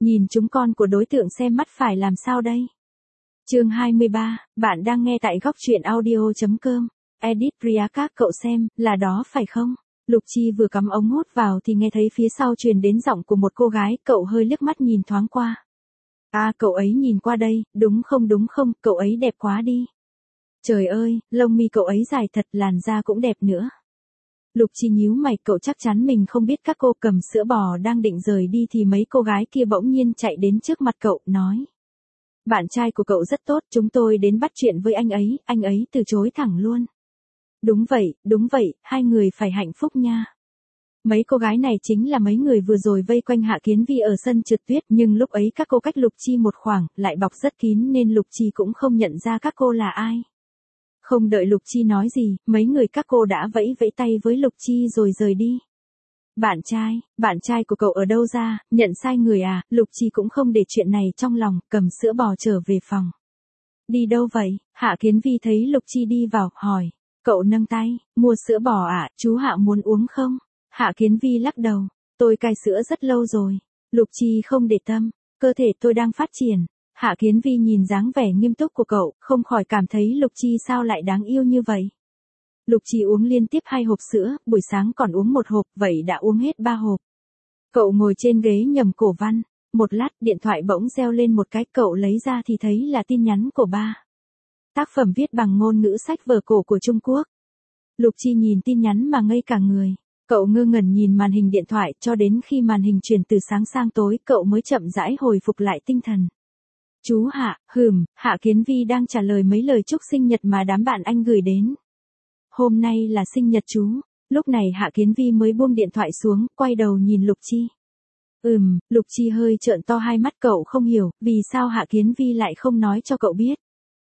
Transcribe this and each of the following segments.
Nhìn chúng con của đối tượng xem mắt phải làm sao đây? Chương 23, bạn đang nghe tại góc truyện audio.com. Edit Priya, cậu xem, là đó phải không? Lục Chi vừa cắm ống hút vào thì nghe thấy phía sau truyền đến giọng của một cô gái, cậu hơi liếc mắt nhìn thoáng qua. À, cậu ấy nhìn qua đây, đúng không, cậu ấy đẹp quá đi. Trời ơi, lông mi cậu ấy dài thật, làn da cũng đẹp nữa. Lục Chi nhíu mày, cậu chắc chắn mình không biết. Các cô cầm sữa bò đang định rời đi thì mấy cô gái kia bỗng nhiên chạy đến trước mặt cậu, nói. Bạn trai của cậu rất tốt, chúng tôi đến bắt chuyện với anh ấy từ chối thẳng luôn. Đúng vậy, hai người phải hạnh phúc nha. Mấy cô gái này chính là mấy người vừa rồi vây quanh Hạ Kiến Vi ở sân trượt tuyết, nhưng lúc ấy các cô cách Lục Chi một khoảng, lại bọc rất kín nên Lục Chi cũng không nhận ra các cô là ai. Không đợi Lục Chi nói gì, mấy người các cô đã vẫy vẫy tay với Lục Chi rồi rời đi. Bạn trai của cậu ở đâu ra, nhận sai người à? Lục Chi cũng không để chuyện này trong lòng, cầm sữa bò trở về phòng. Đi đâu vậy? Hạ Kiến Vi thấy Lục Chi đi vào, hỏi. Cậu nâng tay, mua sữa bò à, chú Hạ muốn uống không? Hạ Kiến Vi lắc đầu, tôi cai sữa rất lâu rồi. Lục Chi không để tâm, cơ thể tôi đang phát triển. Hạ Kiến Vi nhìn dáng vẻ nghiêm túc của cậu, không khỏi cảm thấy Lục Chi sao lại đáng yêu như vậy. Lục Chi uống liên tiếp 2 hộp sữa, buổi sáng còn uống 1 hộp, vậy đã uống hết 3 hộp. Cậu ngồi trên ghế nhầm cổ văn, một lát điện thoại bỗng reo lên một cái, cậu lấy ra thì thấy là tin nhắn của ba. Tác phẩm viết bằng ngôn ngữ sách vở cổ của Trung Quốc. Lục Chi nhìn tin nhắn mà ngây cả người. Cậu ngơ ngẩn nhìn màn hình điện thoại cho đến khi màn hình chuyển từ sáng sang tối, cậu mới chậm rãi hồi phục lại tinh thần. Chú Hạ, Hạ Kiến Vi đang trả lời mấy lời chúc sinh nhật mà đám bạn anh gửi đến. Hôm nay là sinh nhật chú. Lúc này Hạ Kiến Vi mới buông điện thoại xuống, quay đầu nhìn Lục Chi. Lục Chi hơi trợn to hai mắt, cậu không hiểu, vì sao Hạ Kiến Vi lại không nói cho cậu biết.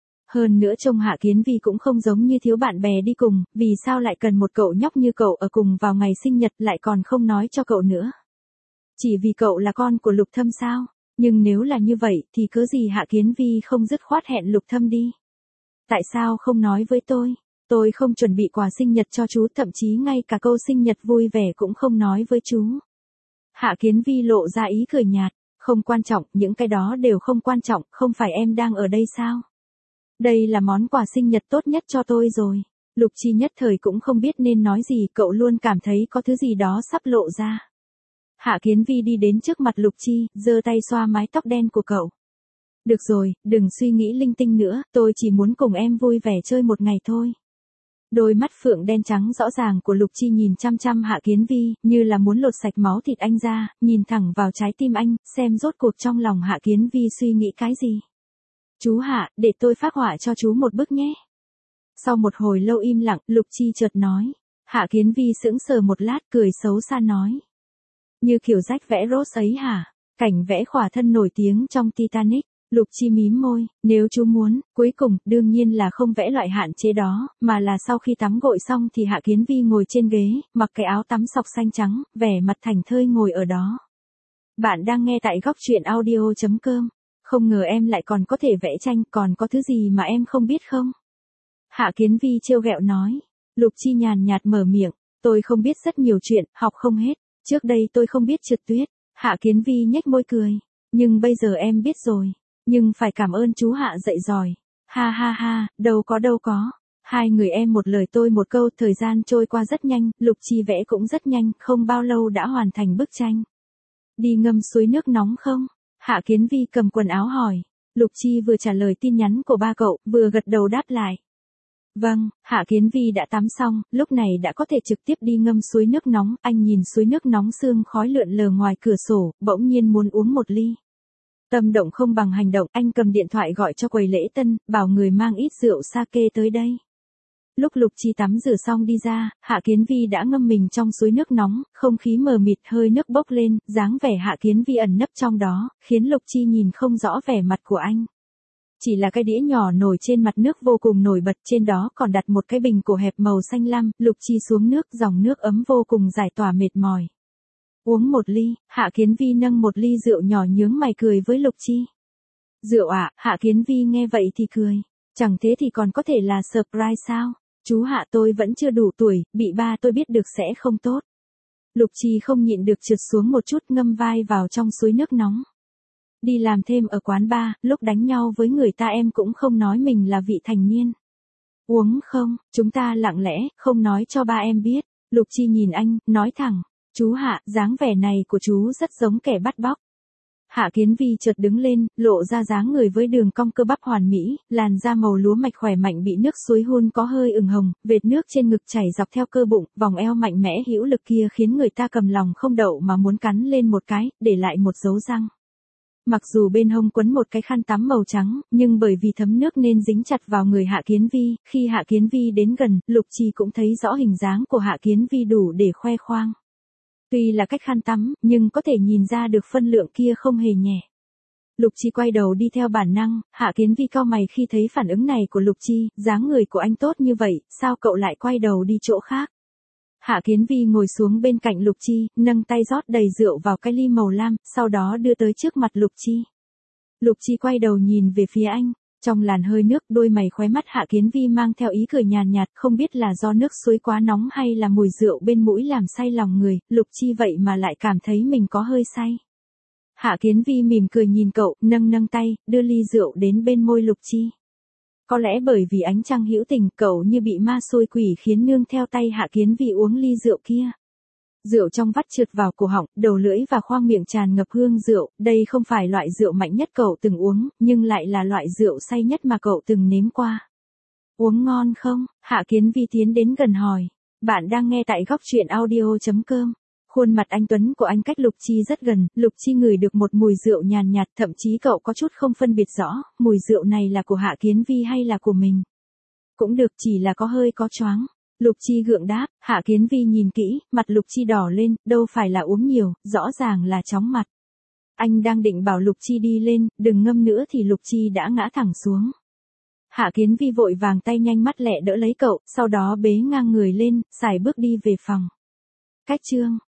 Hơn nữa trông Hạ Kiến Vi cũng không giống như thiếu bạn bè đi cùng, vì sao lại cần một cậu nhóc như cậu ở cùng vào ngày sinh nhật lại còn không nói cho cậu nữa. Chỉ vì cậu là con của Lục Thâm sao? Nhưng nếu là như vậy thì cớ gì Hạ Kiến Vi không dứt khoát hẹn Lục Thâm đi? Tại sao không nói với tôi? Tôi không chuẩn bị quà sinh nhật cho chú, thậm chí ngay cả câu sinh nhật vui vẻ cũng không nói với chú. Hạ Kiến Vi lộ ra ý cười nhạt, không quan trọng, những cái đó đều không quan trọng, không phải em đang ở đây sao? Đây là món quà sinh nhật tốt nhất cho tôi rồi. Lục Chi nhất thời cũng không biết nên nói gì, cậu luôn cảm thấy có thứ gì đó sắp lộ ra. Hạ Kiến Vi đi đến trước mặt Lục Chi, giơ tay xoa mái tóc đen của cậu. Được rồi, đừng suy nghĩ linh tinh nữa, tôi chỉ muốn cùng em vui vẻ chơi một ngày thôi. Đôi mắt phượng đen trắng rõ ràng của Lục Chi nhìn chăm chăm Hạ Kiến Vi, như là muốn lột sạch máu thịt anh ra, nhìn thẳng vào trái tim anh, xem rốt cuộc trong lòng Hạ Kiến Vi suy nghĩ cái gì. Chú Hạ, để tôi phác họa cho chú một bức nhé. Sau một hồi lâu im lặng, Lục Chi chợt nói. Hạ Kiến Vi sững sờ một lát, cười xấu xa nói. Như kiểu rách vẽ Rose ấy hả? Cảnh vẽ khỏa thân nổi tiếng trong Titanic. Lục Chi mím môi, nếu chú muốn, cuối cùng, đương nhiên là không vẽ loại hạn chế đó, mà là sau khi tắm gội xong thì Hạ Kiến Vi ngồi trên ghế, mặc cái áo tắm sọc xanh trắng, vẻ mặt thảnh thơi ngồi ở đó. Bạn đang nghe tại góc truyện audio.com. Không ngờ em lại còn có thể vẽ tranh, còn có thứ gì mà em không biết không? Hạ Kiến Vi trêu ghẹo nói. Lục Chi nhàn nhạt mở miệng, tôi không biết rất nhiều chuyện, học không hết, trước đây tôi không biết trượt tuyết. Hạ Kiến Vi nhếch môi cười, nhưng bây giờ em biết rồi. Nhưng phải cảm ơn chú Hạ dạy giỏi. Ha ha ha, đâu có. Hai người em một lời tôi một câu, thời gian trôi qua rất nhanh, Lục Chi vẽ cũng rất nhanh, không bao lâu đã hoàn thành bức tranh. Đi ngâm suối nước nóng không? Hạ Kiến Vi cầm quần áo hỏi. Lục Chi vừa trả lời tin nhắn của ba cậu, vừa gật đầu đáp lại. Vâng, Hạ Kiến Vi đã tắm xong, lúc này đã có thể trực tiếp đi ngâm suối nước nóng, anh nhìn suối nước nóng sương khói lượn lờ ngoài cửa sổ, bỗng nhiên muốn uống một ly. Tâm động không bằng hành động, anh cầm điện thoại gọi cho quầy lễ tân, bảo người mang ít rượu sake tới đây. Lúc Lục Chi tắm rửa xong đi ra, Hạ Kiến Vi đã ngâm mình trong suối nước nóng, không khí mờ mịt, hơi nước bốc lên, dáng vẻ Hạ Kiến Vi ẩn nấp trong đó, khiến Lục Chi nhìn không rõ vẻ mặt của anh. Chỉ là cái đĩa nhỏ nổi trên mặt nước vô cùng nổi bật, trên đó còn đặt một cái bình cổ hẹp màu xanh lam, Lục Chi xuống nước, dòng nước ấm vô cùng giải tỏa mệt mỏi. Uống một ly, Hạ Kiến Vi nâng một ly rượu nhỏ nhướng mày cười với Lục Chi. Rượu à? Hạ Kiến Vi nghe vậy thì cười. Chẳng thế thì còn có thể là surprise sao? Chú Hạ, tôi vẫn chưa đủ tuổi, bị ba tôi biết được sẽ không tốt. Lục Chi không nhịn được trượt xuống một chút, ngâm vai vào trong suối nước nóng. Đi làm thêm ở quán bar, lúc đánh nhau với người ta em cũng không nói mình là vị thành niên. Uống không, chúng ta lặng lẽ, không nói cho ba em biết. Lục Chi nhìn anh, nói thẳng. Chú Hạ, dáng vẻ này của chú rất giống kẻ bắt bóc. Hạ Kiến Vi chợt đứng lên, lộ ra dáng người với đường cong cơ bắp hoàn mỹ, làn da màu lúa mạch khỏe mạnh bị nước suối hun có hơi ửng hồng, vệt nước trên ngực chảy dọc theo cơ bụng, vòng eo mạnh mẽ hữu lực kia khiến người ta cầm lòng không đậu mà muốn cắn lên một cái, để lại một dấu răng. Mặc dù bên hông quấn một cái khăn tắm màu trắng, nhưng bởi vì thấm nước nên dính chặt vào người Hạ Kiến Vi, khi Hạ Kiến Vi đến gần, Lục Chi cũng thấy rõ hình dáng của Hạ Kiến Vi đủ để khoe khoang. Tuy là cách khăn tắm, nhưng có thể nhìn ra được phân lượng kia không hề nhẹ. Lục Chi quay đầu đi theo bản năng, Hạ Kiến Vi cau mày khi thấy phản ứng này của Lục Chi, dáng người của anh tốt như vậy, sao cậu lại quay đầu đi chỗ khác? Hạ Kiến Vi ngồi xuống bên cạnh Lục Chi, nâng tay rót đầy rượu vào cái ly màu lam, sau đó đưa tới trước mặt Lục Chi. Lục Chi quay đầu nhìn về phía anh, trong làn hơi nước, đôi mày khóe mắt Hạ Kiến Vi mang theo ý cười nhàn nhạt, không biết là do nước suối quá nóng hay là mùi rượu bên mũi làm say lòng người, Lục Chi vậy mà lại cảm thấy mình có hơi say. Hạ Kiến Vi mỉm cười nhìn cậu, nâng tay, đưa ly rượu đến bên môi Lục Chi. Có lẽ bởi vì ánh trăng hữu tình, cậu như bị ma xôi quỷ khiến nương theo tay Hạ Kiến Vi uống ly rượu kia. Rượu trong vắt trượt vào cổ họng, đầu lưỡi và khoang miệng tràn ngập hương rượu, đây không phải loại rượu mạnh nhất cậu từng uống, nhưng lại là loại rượu say nhất mà cậu từng nếm qua. Uống ngon không? Hạ Kiến Vi tiến đến gần hỏi. Bạn đang nghe tại góc truyện audio.com. Khuôn mặt anh tuấn của anh cách Lục Chi rất gần, Lục Chi ngửi được một mùi rượu nhàn nhạt, thậm chí cậu có chút không phân biệt rõ, mùi rượu này là của Hạ Kiến Vi hay là của mình. Cũng được, chỉ là có choáng. Lục Chi gượng đáp, Hạ Kiến Vi nhìn kỹ, mặt Lục Chi đỏ lên, đâu phải là uống nhiều, rõ ràng là chóng mặt. Anh đang định bảo Lục Chi đi lên, đừng ngâm nữa thì Lục Chi đã ngã thẳng xuống. Hạ Kiến Vi vội vàng tay nhanh mắt lẹ đỡ lấy cậu, sau đó bế ngang người lên, xài bước đi về phòng. Cách chương